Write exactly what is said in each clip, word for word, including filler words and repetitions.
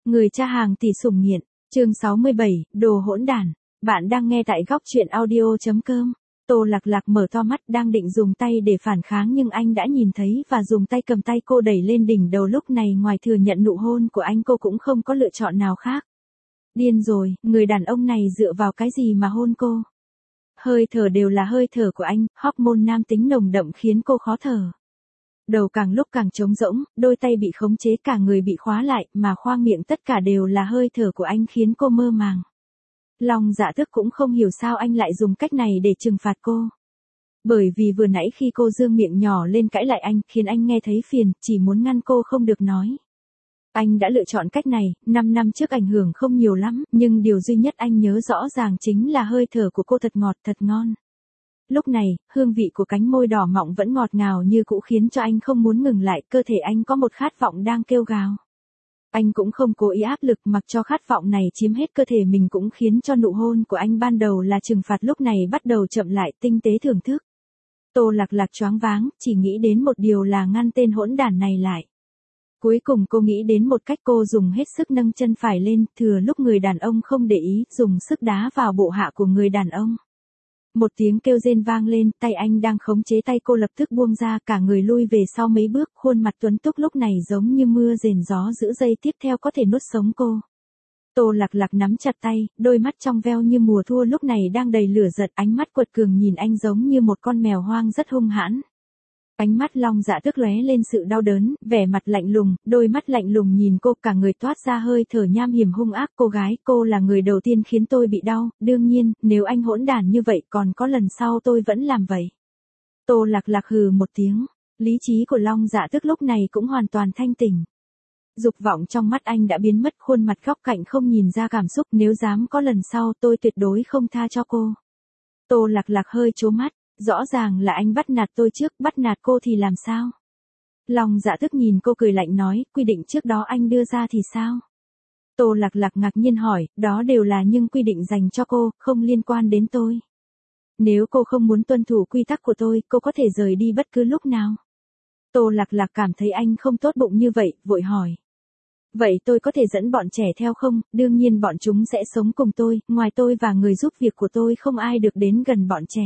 Người cha hàng tỷ sủng nghiện, chương sáu mươi bảy, đồ hỗn đản. Bạn đang nghe tại góc truyện audio.com. Tô Lạc Lạc mở to mắt đang định dùng tay để phản kháng nhưng anh đã nhìn thấy và dùng tay cầm tay cô đẩy lên đỉnh đầu. Lúc này ngoài thừa nhận nụ hôn của anh cô cũng không có lựa chọn nào khác. Điên rồi, người đàn ông này dựa vào cái gì mà hôn cô? Hơi thở đều là hơi thở của anh, hormone nam tính nồng đậm khiến cô khó thở. Đầu càng lúc càng trống rỗng, đôi tay bị khống chế, cả người bị khóa lại, mà khoang miệng tất cả đều là hơi thở của anh khiến cô mơ màng. Long Dạ Tước cũng không hiểu sao anh lại dùng cách này để trừng phạt cô. Bởi vì vừa nãy khi cô dương miệng nhỏ lên cãi lại anh, khiến anh nghe thấy phiền, chỉ muốn ngăn cô không được nói. Anh đã lựa chọn cách này, năm năm trước ảnh hưởng không nhiều lắm, nhưng điều duy nhất anh nhớ rõ ràng chính là hơi thở của cô thật ngọt, thật ngon. Lúc này, hương vị của cánh môi đỏ mọng vẫn ngọt ngào như cũ khiến cho anh không muốn ngừng lại, cơ thể anh có một khát vọng đang kêu gào. Anh cũng không cố ý áp lực, mặc cho khát vọng này chiếm hết cơ thể mình, cũng khiến cho nụ hôn của anh ban đầu là trừng phạt lúc này bắt đầu chậm lại, tinh tế thưởng thức. Tô Lạc Lạc choáng váng, chỉ nghĩ đến một điều là ngăn tên hỗn đản này lại. Cuối cùng cô nghĩ đến một cách, cô dùng hết sức nâng chân phải lên, thừa lúc người đàn ông không để ý, dùng sức đá vào bộ hạ của người đàn ông. Một tiếng kêu rên vang lên, tay anh đang khống chế tay cô lập tức buông ra, cả người lui về sau mấy bước, khuôn mặt tuấn túc lúc này giống như mưa rền gió dữ, giây tiếp theo có thể nuốt sống cô. Tô Lạc Lạc nắm chặt tay, đôi mắt trong veo như mùa thu lúc này đang đầy lửa giận, ánh mắt quật cường nhìn anh giống như một con mèo hoang rất hung hãn. Ánh mắt Long Dạ Tước lóe lên sự đau đớn, vẻ mặt lạnh lùng, đôi mắt lạnh lùng nhìn cô, cả người toát ra hơi thở nham hiểm hung ác. Cô gái, cô là người đầu tiên khiến tôi bị đau, đương nhiên, nếu anh hỗn đản như vậy còn có lần sau tôi vẫn làm vậy. Tô Lạc Lạc hừ một tiếng, lý trí của Long Dạ Tước lúc này cũng hoàn toàn thanh tỉnh. Dục vọng trong mắt anh đã biến mất, khuôn mặt góc cạnh không nhìn ra cảm xúc, nếu dám có lần sau tôi tuyệt đối không tha cho cô. Tô Lạc Lạc hơi trố mắt. Rõ ràng là anh bắt nạt tôi trước, bắt nạt cô thì làm sao? Long Dạ Tước nhìn cô cười lạnh nói, quy định trước đó anh đưa ra thì sao? Tô Lạc Lạc ngạc nhiên hỏi, đó đều là những quy định dành cho cô, không liên quan đến tôi. Nếu cô không muốn tuân thủ quy tắc của tôi, cô có thể rời đi bất cứ lúc nào. Tô Lạc Lạc cảm thấy anh không tốt bụng như vậy, vội hỏi. Vậy tôi có thể dẫn bọn trẻ theo không? Đương nhiên bọn chúng sẽ sống cùng tôi, ngoài tôi và người giúp việc của tôi không ai được đến gần bọn trẻ.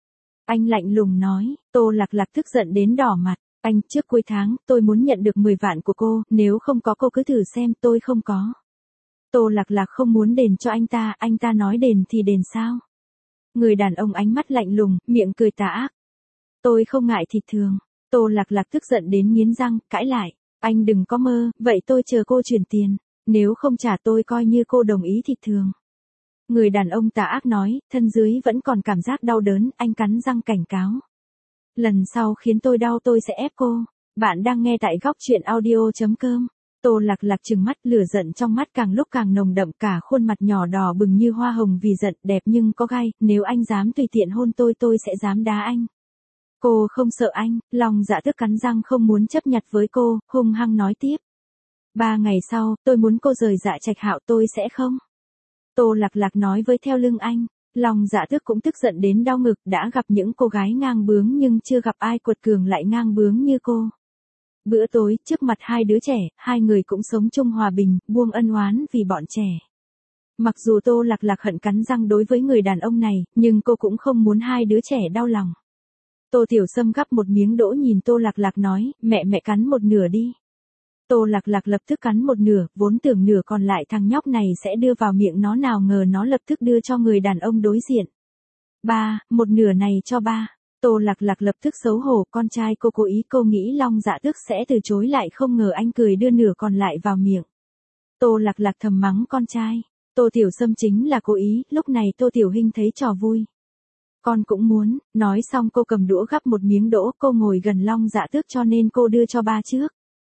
Anh lạnh lùng nói. Tô Lạc Lạc tức giận đến đỏ mặt. Anh, trước cuối tháng, tôi muốn nhận được mười vạn của cô, nếu không có cô cứ thử xem, tôi không có. Tô Lạc Lạc không muốn đền cho anh ta, anh ta nói đền thì đền sao? Người đàn ông ánh mắt lạnh lùng, miệng cười tà ác. Tôi không ngại thịt thường. Tô Lạc Lạc tức giận đến nghiến răng, cãi lại. Anh đừng có mơ, vậy tôi chờ cô chuyển tiền. Nếu không trả tôi coi như cô đồng ý thịt thường. Người đàn ông tà ác nói, thân dưới vẫn còn cảm giác đau đớn, anh cắn răng cảnh cáo. Lần sau khiến tôi đau tôi sẽ ép cô. Bạn đang nghe tại góc truyện audio.com. Tô Lạc Lạc trừng mắt, lửa giận trong mắt càng lúc càng nồng đậm, cả khuôn mặt nhỏ đỏ bừng như hoa hồng vì giận, đẹp nhưng có gai, nếu anh dám tùy tiện hôn tôi tôi sẽ dám đá anh. Cô không sợ anh, Long Dạ Tước cắn răng không muốn chấp nhặt với cô, hung hăng nói tiếp. Ba ngày sau, tôi muốn cô rời Dạ Trạch Hạo, tôi sẽ không. Tô Lạc Lạc nói với theo lưng anh. Long Dạ Tước cũng tức giận đến đau ngực, đã gặp những cô gái ngang bướng nhưng chưa gặp ai quật cường lại ngang bướng như cô. Bữa tối, trước mặt hai đứa trẻ, hai người cũng sống chung hòa bình, buông ân oán vì bọn trẻ. Mặc dù Tô Lạc Lạc hận cắn răng đối với người đàn ông này, nhưng cô cũng không muốn hai đứa trẻ đau lòng. Tô Tiểu Sâm gắp một miếng đỗ nhìn Tô Lạc Lạc nói, mẹ mẹ cắn một nửa đi. Tô Lạc Lạc lập tức cắn một nửa, vốn tưởng nửa còn lại thằng nhóc này sẽ đưa vào miệng nó, nào ngờ nó lập tức đưa cho người đàn ông đối diện. Ba, một nửa này cho ba. Tô Lạc Lạc lập tức xấu hổ, con trai cô cố ý, cô nghĩ Long Dạ Tước sẽ từ chối lại, không ngờ anh cười đưa nửa còn lại vào miệng. Tô Lạc Lạc thầm mắng con trai. Tô Tiểu Sâm chính là cố ý, lúc này Tô Tiểu Hinh thấy trò vui. Con cũng muốn, nói xong cô cầm đũa gắp một miếng đỗ, cô ngồi gần Long Dạ Tước cho nên cô đưa cho ba trước.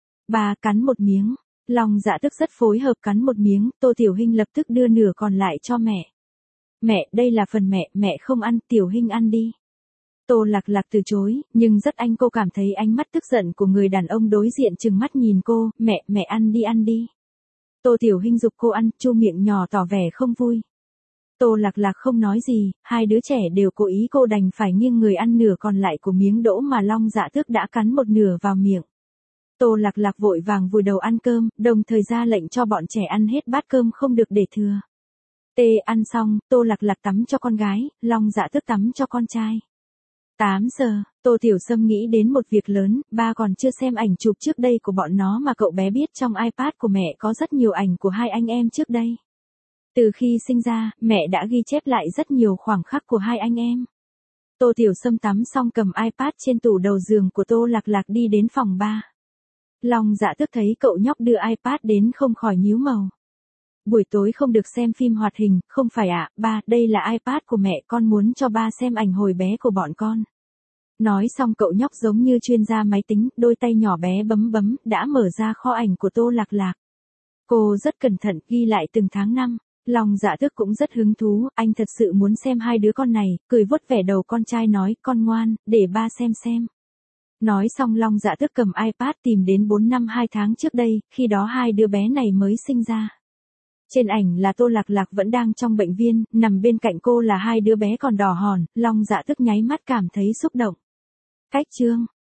Ba cắn một miếng. Long Dạ Tước rất phối hợp cắn một miếng, Tô Tiểu Hinh lập tức đưa nửa còn lại cho mẹ. Mẹ, đây là phần mẹ, mẹ không ăn, Tiểu Hinh ăn đi. Tô Lạc Lạc từ chối, nhưng rất anh cô cảm thấy ánh mắt tức giận của người đàn ông đối diện trừng mắt nhìn cô, mẹ, mẹ ăn đi ăn đi. Tô Tiểu Hinh giục cô ăn, chu miệng nhỏ tỏ vẻ không vui. Tô Lạc Lạc không nói gì, hai đứa trẻ đều cố ý, cô đành phải nghiêng người ăn nửa còn lại của miếng đỗ mà Long Dạ Tước đã cắn một nửa vào miệng. Tô Lạc Lạc vội vàng vùi đầu ăn cơm, đồng thời ra lệnh cho bọn trẻ ăn hết bát cơm không được để thừa. Tê ăn xong, Tô Lạc Lạc tắm cho con gái, Long Dạ Tước tắm cho con trai. tám giờ, Tô Tiểu Sâm nghĩ đến một việc lớn, ba còn chưa xem ảnh chụp trước đây của bọn nó mà cậu bé biết trong iPad của mẹ có rất nhiều ảnh của hai anh em trước đây. Từ khi sinh ra, mẹ đã ghi chép lại rất nhiều khoảnh khắc của hai anh em. Tô Tiểu Sâm tắm xong cầm iPad trên tủ đầu giường của Tô Lạc Lạc đi đến phòng ba. Long Dạ Tước thấy cậu nhóc đưa iPad đến không khỏi nhíu màu. Buổi tối không được xem phim hoạt hình, không phải ạ, à, ba, đây là iPad của mẹ, con muốn cho ba xem ảnh hồi bé của bọn con. Nói xong cậu nhóc giống như chuyên gia máy tính, đôi tay nhỏ bé bấm bấm, đã mở ra kho ảnh của Tô Lạc Lạc. Cô rất cẩn thận ghi lại từng tháng năm. Long Dạ Tước cũng rất hứng thú, anh thật sự muốn xem hai đứa con này, cười vuốt vẻ đầu con trai nói, con ngoan, để ba xem xem. Nói xong Long Dạ Tước cầm iPad tìm đến bốn năm hai tháng trước đây, khi đó hai đứa bé này mới sinh ra. Trên ảnh là Tô Lạc Lạc vẫn đang trong bệnh viên, nằm bên cạnh cô là hai đứa bé còn đỏ hòn, Long Dạ Tước nháy mắt cảm thấy xúc động. Cách chương